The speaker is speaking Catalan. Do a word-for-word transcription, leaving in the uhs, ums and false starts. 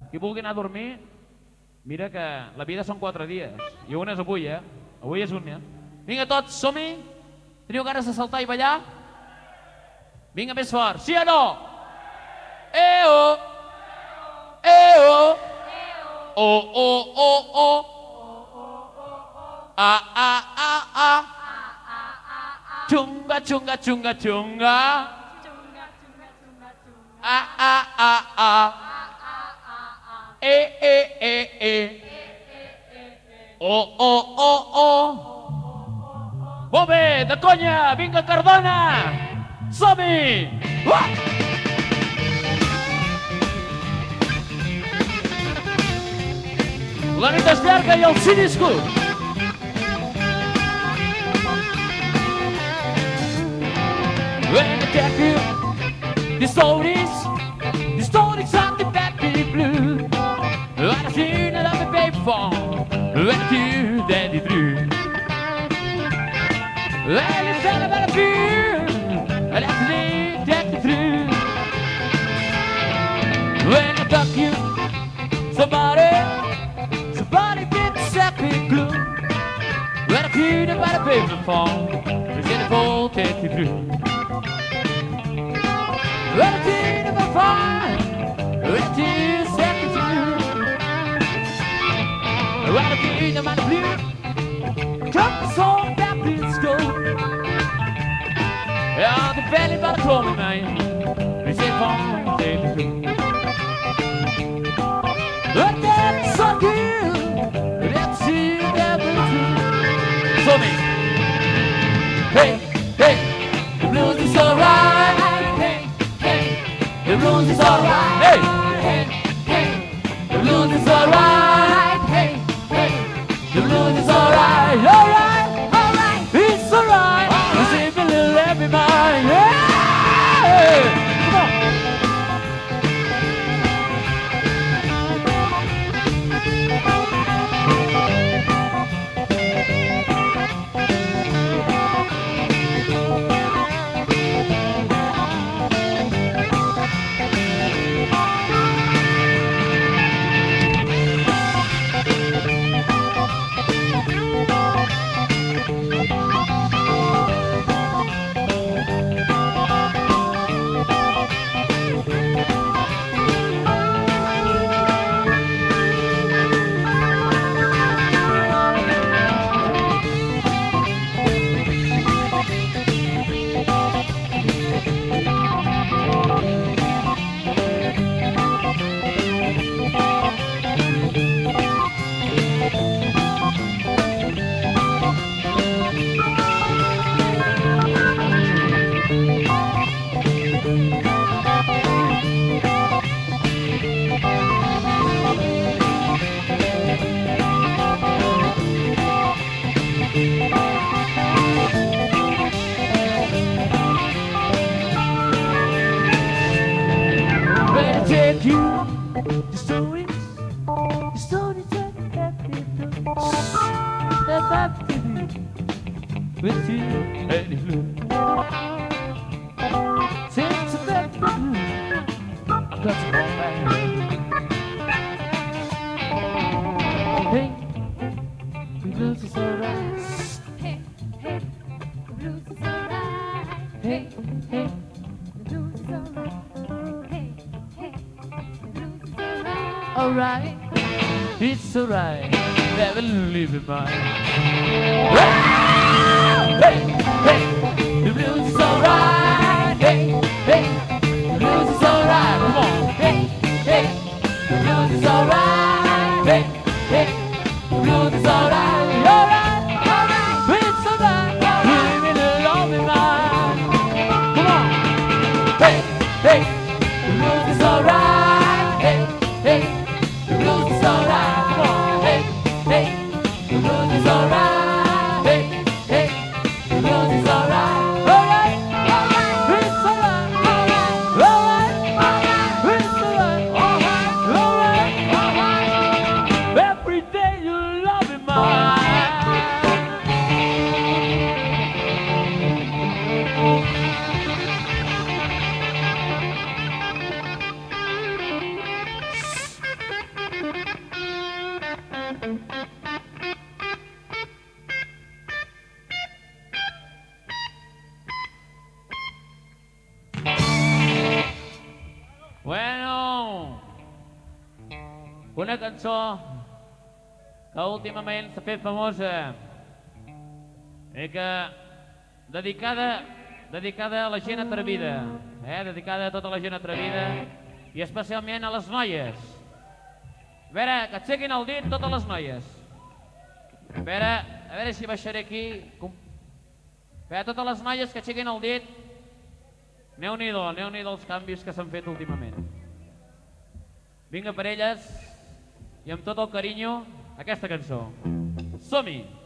Qui vulgui anar a dormir, mira que la vida són quatre dies. I un és avui, eh? Avui és un, eh? Vinga tots, som-hi? Teniu ganes de saltar i ballar? Vinga, més fort. Sí o no? Eh-oh! Eh-oh! Oh, oh, oh, oh! Ah, ah, ah, ah! Chunga, chunga, chunga, chunga! Ah, ah, ah, ah! Eh, eh, eh, eh! Oh, oh, oh, oh! Molt bé, de conya! Vinga, Cardona! Som-hi! Uh! La nit és llarga i el cine és curt. When I tell you the stories, the stories of the baby blue. What I seen that I'm a baby for, when I do that it's true. Well, it's all about a fear, and that's the that's the truth. When I talk you, somebody, somebody gets happy glue. When I feel about a baby fall, it's in the full take you through. When I feel about fire, when I feel happy through. When I feel about blue, come the song that please go. Ja, de belly van de klonen mij. We zit van de groen. But that's so good. That's you never do. So me. Hey, hey, the blues is alright. Hey, hey, the blues is alright. Hey, hey, hey, the blues is alright. Hey, hey, the blues is alright. Alright, alright, it's alright. Everybody, yeah! Come on! With you and the blue, since the back the blue, I've got to go back. Hey, the blues is alright. Hey, hey, the blues is alright. Hey, hey, the blues is alright. Hey, hey, the blues is alright. alright, it's alright. Never leave it mine. Hey, hey, the blues is alright. Hey, hey, the blues is alright. Come on. Hey, hey, the blues is alright. Hey, hey, the blues is alright. Alright, alright, it's alright. Leave it alone in mine. Come on. Hey, hey, the blues is alright. Hey, hey, the blues is alright. Come on. Hey, hey, the blues is alright. Alright, Bueno, una cançó que últimament s'ha fet famosa i que dedicada dedicada a la gent atrevida, eh? dedicada a tota la gent atrevida i especialment a les noies. A veure, que aixequin el dit totes les noies. A veure, a veure si baixaré aquí. A veure, totes les noies que aixequin el dit. Déu-n'hi-do, Déu-n'hi-do els canvis que s'han fet últimament. Vinga per elles i amb tot el carinyo aquesta cançó. Som-hi!